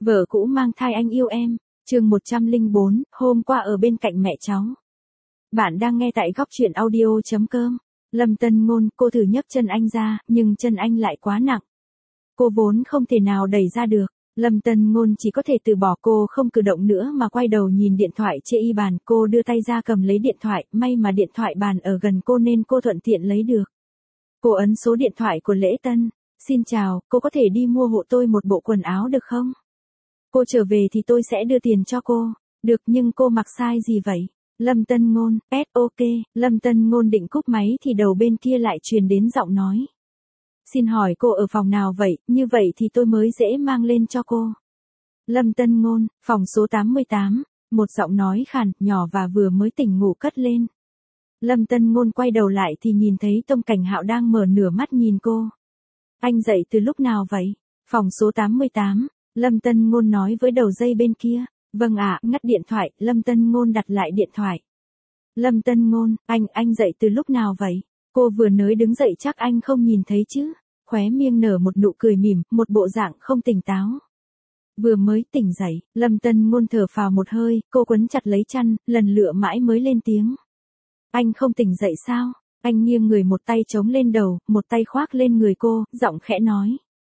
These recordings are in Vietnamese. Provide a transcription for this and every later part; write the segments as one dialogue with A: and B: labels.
A: Vợ cũ mang thai anh yêu em, chương 104, hôm qua ở bên cạnh mẹ cháu. Bạn đang nghe tại góc truyện audio.com. Lâm Tân Ngôn, cô thử nhấc chân anh ra, nhưng chân anh lại quá nặng. Cô vốn không thể nào đẩy ra được. Lâm Tân Ngôn chỉ có thể từ bỏ, cô không cử động nữa mà quay đầu nhìn điện thoại trên y bàn. Cô đưa tay ra cầm lấy điện thoại, may mà điện thoại bàn ở gần cô nên cô thuận tiện lấy được. Cô ấn số điện thoại của Lễ Tân. Xin chào, cô có thể đi mua hộ tôi một bộ quần áo được không? Cô trở về thì tôi sẽ đưa tiền cho cô. Được, nhưng cô mặc size gì vậy? Lâm Tân Ngôn, ok. Lâm Tân Ngôn định cúp máy thì đầu bên kia lại truyền đến giọng nói. Xin hỏi cô ở phòng nào vậy, như vậy thì tôi mới dễ mang lên cho cô. Lâm Tân Ngôn, phòng số 88, một giọng nói khàn, nhỏ và vừa mới tỉnh ngủ cất lên. Lâm Tân Ngôn quay đầu lại thì nhìn thấy Tông Cảnh Hạo đang mở nửa mắt nhìn cô. Anh dậy từ lúc nào vậy? Phòng số 88, Lâm Tân Ngôn nói với đầu dây bên kia. Vâng ạ, ngắt điện thoại, Lâm Tân Ngôn đặt lại điện thoại. Lâm Tân Ngôn, anh dậy từ lúc nào vậy? Cô vừa mới đứng dậy chắc anh không nhìn thấy chứ? Khóe miệng nở một nụ cười mỉm, một bộ dạng không tỉnh táo. Vừa mới tỉnh dậy, Lâm Tân Ngôn thở phào một hơi, cô quấn chặt lấy chăn, lần lựa mãi mới lên tiếng. Anh không tỉnh dậy sao? Anh nghiêng người, một tay chống lên đầu, một tay khoác lên người cô, giọng khẽ nói.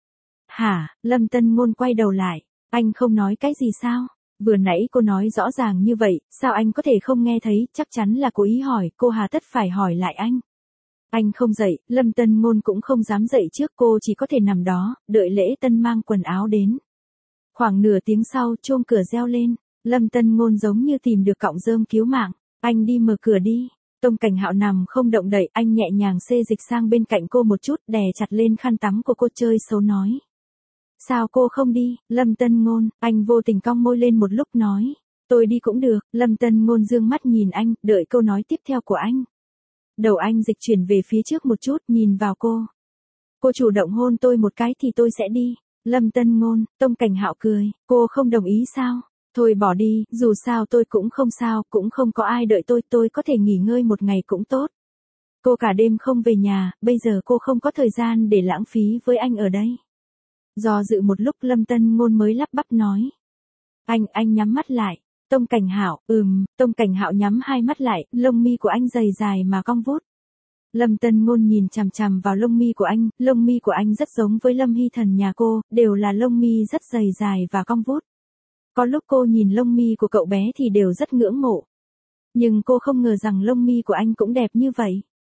A: Hả? Lâm Tân Ngôn quay đầu lại. Anh không nói cái gì sao? Vừa nãy cô nói rõ ràng như vậy, sao anh có thể không nghe thấy? Chắc chắn là cố ý hỏi, cô hà tất phải hỏi lại anh. Anh không dậy, Lâm Tân Ngôn cũng không dám dậy trước, cô chỉ có thể nằm đó, đợi Lễ Tân mang quần áo đến. Khoảng nửa tiếng sau, chuông cửa reo lên. Lâm Tân Ngôn giống như tìm được cọng rơm cứu mạng. Anh đi mở cửa đi. Tông Cảnh Hạo nằm không động đậy, anh nhẹ nhàng xê dịch sang bên cạnh cô một chút, đè chặt lên khăn tắm của cô, chơi xấu nói. Sao cô không đi? Lâm Tân Ngôn, anh vô tình cong môi lên một lúc nói. Tôi đi cũng được. Lâm Tân Ngôn dương mắt nhìn anh, đợi câu nói tiếp theo của anh. Đầu anh dịch chuyển về phía trước một chút, nhìn vào cô. Cô chủ động hôn tôi một cái thì tôi sẽ đi. Lâm Tân Ngôn, Tông Cảnh Hạo cười, cô không đồng ý sao? Thôi bỏ đi, dù sao tôi cũng không sao, cũng không có ai đợi tôi có thể nghỉ ngơi một ngày cũng tốt. Cô cả đêm không về nhà, bây giờ cô không có thời gian để lãng phí với anh ở đây. Do dự một lúc Lâm Tân Ngôn mới lắp bắp nói. Anh nhắm mắt lại. Tông Cảnh Hạo, Tông Cảnh Hạo nhắm hai mắt lại, lông mi của anh dày dài mà cong vút. Lâm Tân Ngôn nhìn chằm chằm vào lông mi của anh rất giống với Lâm Hy Thần nhà cô, đều là lông mi rất dày dài và cong vút. Có lúc cô nhìn lông mi của cậu bé thì đều rất ngưỡng mộ. Nhưng cô không ngờ rằng lông mi của anh cũng đẹp như vậy.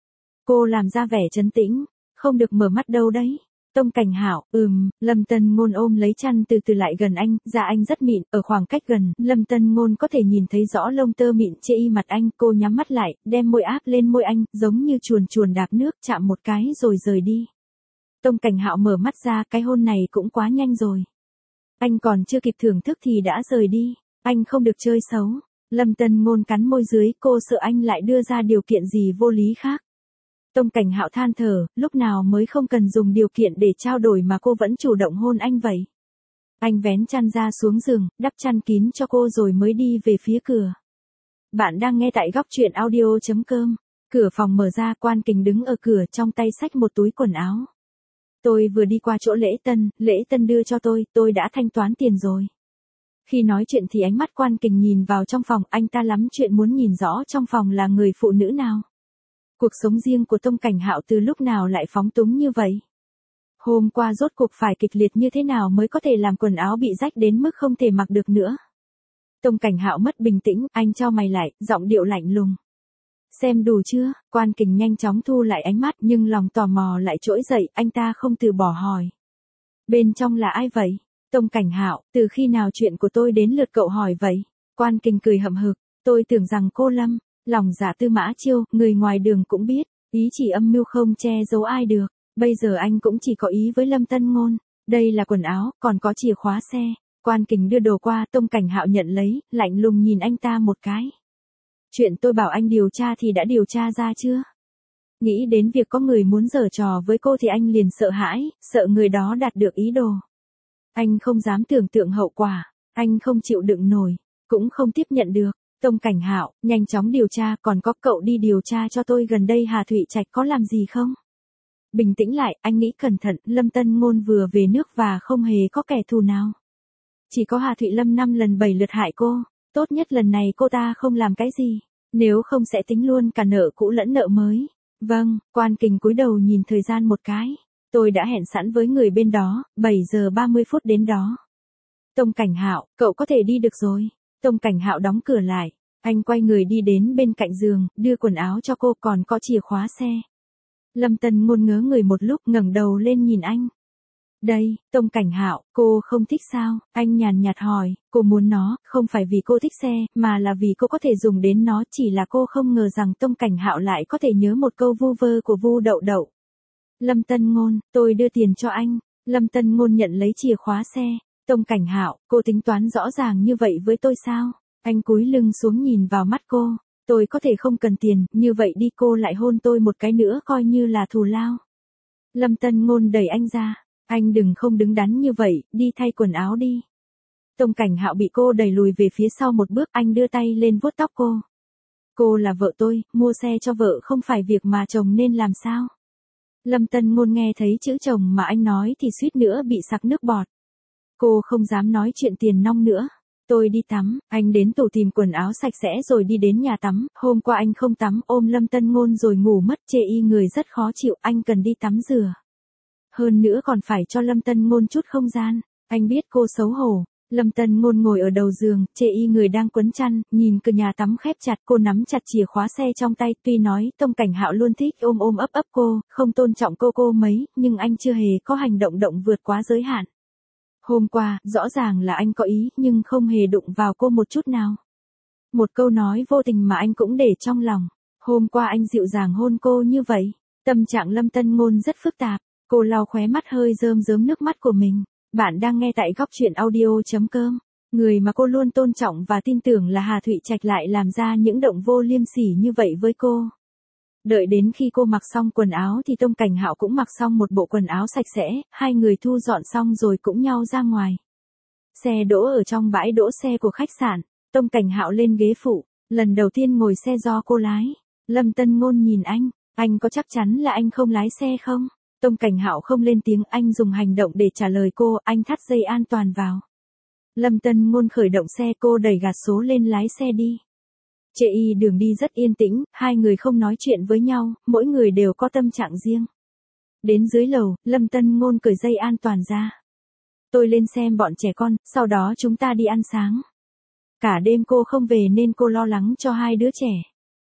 A: Cô làm ra vẻ trấn tĩnh, không được mở mắt đâu đấy. Tông Cảnh Hạo, Lâm Tân Ngôn ôm lấy chăn từ từ lại gần anh, da anh rất mịn, ở khoảng cách gần, Lâm Tân Ngôn có thể nhìn thấy rõ lông tơ mịn trên y mặt anh, cô nhắm mắt lại, đem môi áp lên môi anh, giống như chuồn chuồn đạp nước, chạm một cái rồi rời đi. Tông Cảnh Hạo mở mắt ra, cái hôn này cũng quá nhanh rồi. Anh còn chưa kịp thưởng thức thì đã rời đi, anh không được chơi xấu. Lâm Tân Ngôn cắn môi dưới, cô sợ anh lại đưa ra điều kiện gì vô lý khác. Tông Cảnh Hạo than thở, lúc nào mới không cần dùng điều kiện để trao đổi mà cô vẫn chủ động hôn anh vậy. Anh vén chăn ra xuống giường, đắp chăn kín cho cô rồi mới đi về phía cửa. Bạn đang nghe tại góc truyện audio.com. Cửa phòng mở ra, Quan Kình đứng ở cửa, trong tay xách một túi quần áo. Tôi vừa đi qua chỗ Lễ Tân đưa cho tôi đã thanh toán tiền rồi. Khi nói chuyện thì ánh mắt Quan Kình nhìn vào trong phòng, anh ta lắm chuyện muốn nhìn rõ trong phòng là người phụ nữ nào. Cuộc sống riêng của Tông Cảnh Hạo từ lúc nào lại phóng túng như vậy? Hôm qua rốt cuộc phải kịch liệt như thế nào mới có thể làm quần áo bị rách đến mức không thể mặc được nữa? Tông Cảnh Hạo mất bình tĩnh, anh chau mày lại, giọng điệu lạnh lùng. Xem đủ chưa? Quan Kình nhanh chóng thu lại ánh mắt, nhưng lòng tò mò lại trỗi dậy, anh ta không từ bỏ hỏi. Bên trong là ai vậy? Tông Cảnh Hạo, từ khi nào chuyện của tôi đến lượt cậu hỏi vậy? Quan Kình cười hậm hực, tôi tưởng rằng cô Lâm, lòng dạ Tư Mã Chiêu, người ngoài đường cũng biết, ý chỉ âm mưu không che giấu ai được, bây giờ anh cũng chỉ có ý với Lâm Tân Ngôn, đây là quần áo, còn có chìa khóa xe. Quan Kình đưa đồ qua, Tông Cảnh Hạo nhận lấy, lạnh lùng nhìn anh ta một cái. Chuyện tôi bảo anh điều tra thì đã điều tra ra chưa? Nghĩ đến việc có người muốn giở trò với cô thì anh liền sợ hãi, sợ người đó đạt được ý đồ. Anh không dám tưởng tượng hậu quả, anh không chịu đựng nổi, cũng không tiếp nhận được. Tông Cảnh Hạo, nhanh chóng điều tra, còn có cậu đi điều tra cho tôi gần đây Hà Thụy Trạch có làm gì không? Bình tĩnh lại, anh nghĩ cẩn thận, Lâm Tân Ngôn vừa về nước và không hề có kẻ thù nào. Chỉ có Hà Thụy Lâm 5 lần 7 lượt hại cô, tốt nhất lần này cô ta không làm cái gì, nếu không sẽ tính luôn cả nợ cũ lẫn nợ mới. Vâng, Quan Kình cúi đầu nhìn thời gian một cái. Tôi đã hẹn sẵn với người bên đó, 7 giờ 30 phút đến đó. Tông Cảnh Hạo, cậu có thể đi được rồi. Tông Cảnh Hạo đóng cửa lại. Anh quay người đi đến bên cạnh giường, đưa quần áo cho cô còn có chìa khóa xe. Lâm Tân Ngôn ngớ người một lúc ngẩng đầu lên nhìn anh. Đây, Tông Cảnh Hạo, cô không thích sao? Anh nhàn nhạt hỏi, cô muốn nó, không phải vì cô thích xe, mà là vì cô có thể dùng đến nó, chỉ là cô không ngờ rằng Tông Cảnh Hạo lại có thể nhớ một câu vu vơ của Vu Đậu Đậu. Lâm Tân Ngôn, tôi đưa tiền cho anh. Lâm Tân Ngôn nhận lấy chìa khóa xe. Tông Cảnh Hạo, cô tính toán rõ ràng như vậy với tôi sao? Anh cúi lưng xuống nhìn vào mắt cô. Tôi có thể không cần tiền, như vậy đi cô lại hôn tôi một cái nữa coi như là thù lao. Lâm Tân Ngôn đẩy anh ra. Anh đừng không đứng đắn như vậy, đi thay quần áo đi. Tông Cảnh Hạo bị cô đẩy lùi về phía sau một bước, anh đưa tay lên vuốt tóc cô. Cô là vợ tôi, mua xe cho vợ không phải việc mà chồng nên làm sao? Lâm Tân Ngôn nghe thấy chữ chồng mà anh nói thì suýt nữa bị sặc nước bọt. Cô không dám nói chuyện tiền nong nữa. Tôi đi tắm, anh đến tủ tìm quần áo sạch sẽ rồi đi đến nhà tắm. Hôm qua anh không tắm, ôm Lâm Tân Ngôn rồi ngủ mất, chê y người rất khó chịu, anh cần đi tắm rửa. Hơn nữa còn phải cho Lâm Tân Ngôn chút không gian. Anh biết cô xấu hổ. Lâm Tân Ngôn ngồi ở đầu giường, chê y người đang quấn chăn, nhìn cửa nhà tắm khép chặt, cô nắm chặt chìa khóa xe trong tay, tuy nói Tông Cảnh Hạo luôn thích ôm ôm ấp ấp cô, không tôn trọng cô mấy, nhưng anh chưa hề có hành động vượt quá giới hạn. Hôm qua, rõ ràng là anh có ý, nhưng không hề đụng vào cô một chút nào. Một câu nói vô tình mà anh cũng để trong lòng. Hôm qua anh dịu dàng hôn cô như vậy. Tâm trạng Lâm Tân Ngôn rất phức tạp. Cô lau khóe mắt hơi rơm rớm nước mắt của mình. Bạn đang nghe tại góc truyện audio.com. Người mà cô luôn tôn trọng và tin tưởng là Hà Thụy Trạch lại làm ra những động vô liêm sỉ như vậy với cô. Đợi đến khi cô mặc xong quần áo thì Tông Cảnh Hạo cũng mặc xong một bộ quần áo sạch sẽ, hai người thu dọn xong rồi cũng nhau ra ngoài. Xe đỗ ở trong bãi đỗ xe của khách sạn, Tông Cảnh Hạo lên ghế phụ, lần đầu tiên ngồi xe do cô lái. Lâm Tân Ngôn nhìn anh có chắc chắn là anh không lái xe không? Tông Cảnh Hạo không lên tiếng, anh dùng hành động để trả lời cô, anh thắt dây an toàn vào. Lâm Tân Ngôn khởi động xe, cô đẩy gạt số lên lái xe đi. Chê y đường đi rất yên tĩnh, hai người không nói chuyện với nhau, mỗi người đều có tâm trạng riêng. Đến dưới lầu, Lâm Tân Ngôn cởi dây an toàn ra. Tôi lên xem bọn trẻ con, sau đó chúng ta đi ăn sáng. Cả đêm cô không về nên cô lo lắng cho hai đứa trẻ.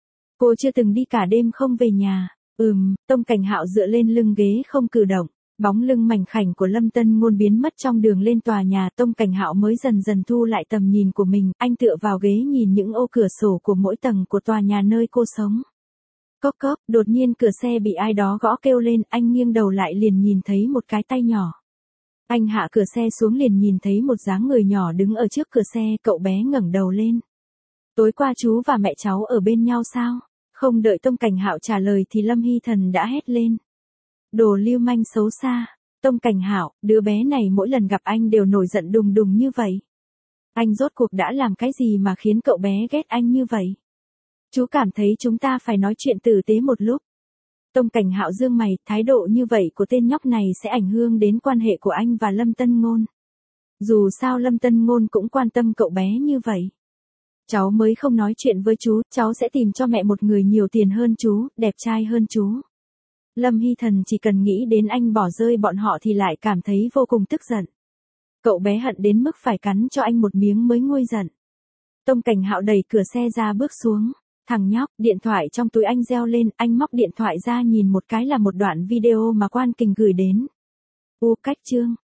A: Cô chưa từng đi cả đêm không về nhà. Tông Cảnh Hạo dựa lên lưng ghế không cử động. Bóng lưng mảnh khảnh của Lâm Tân Ngôn biến mất trong đường lên tòa nhà, Tông Cảnh Hạo mới dần dần thu lại tầm nhìn của mình, anh tựa vào ghế nhìn những ô cửa sổ của mỗi tầng của tòa nhà nơi cô sống. Cốc cốc, đột nhiên cửa xe bị ai đó gõ kêu lên, anh nghiêng đầu lại liền nhìn thấy một cái tay nhỏ. Anh hạ cửa xe xuống liền nhìn thấy một dáng người nhỏ đứng ở trước cửa xe, cậu bé ngẩng đầu lên. Tối qua chú và mẹ cháu ở bên nhau sao? Không đợi Tông Cảnh Hạo trả lời thì Lâm Hy Thần đã hét lên. Đồ lưu manh xấu xa. Tông Cảnh Hạo, đứa bé này mỗi lần gặp anh đều nổi giận đùng đùng như vậy. Anh rốt cuộc đã làm cái gì mà khiến cậu bé ghét anh như vậy? Chú cảm thấy chúng ta phải nói chuyện tử tế một lúc. Tông Cảnh Hạo giương mày, thái độ như vậy của tên nhóc này sẽ ảnh hưởng đến quan hệ của anh và Lâm Tân Ngôn. Dù sao Lâm Tân Ngôn cũng quan tâm cậu bé như vậy. Cháu mới không nói chuyện với chú, cháu sẽ tìm cho mẹ một người nhiều tiền hơn chú, đẹp trai hơn chú. Lâm Hy Thần chỉ cần nghĩ đến anh bỏ rơi bọn họ thì lại cảm thấy vô cùng tức giận. Cậu bé hận đến mức phải cắn cho anh một miếng mới nguôi giận. Tông Cảnh Hạo đẩy cửa xe ra bước xuống. Thằng nhóc, điện thoại trong túi anh reo lên, anh móc điện thoại ra nhìn một cái là một đoạn video mà Quan Kình gửi đến. Cách chương.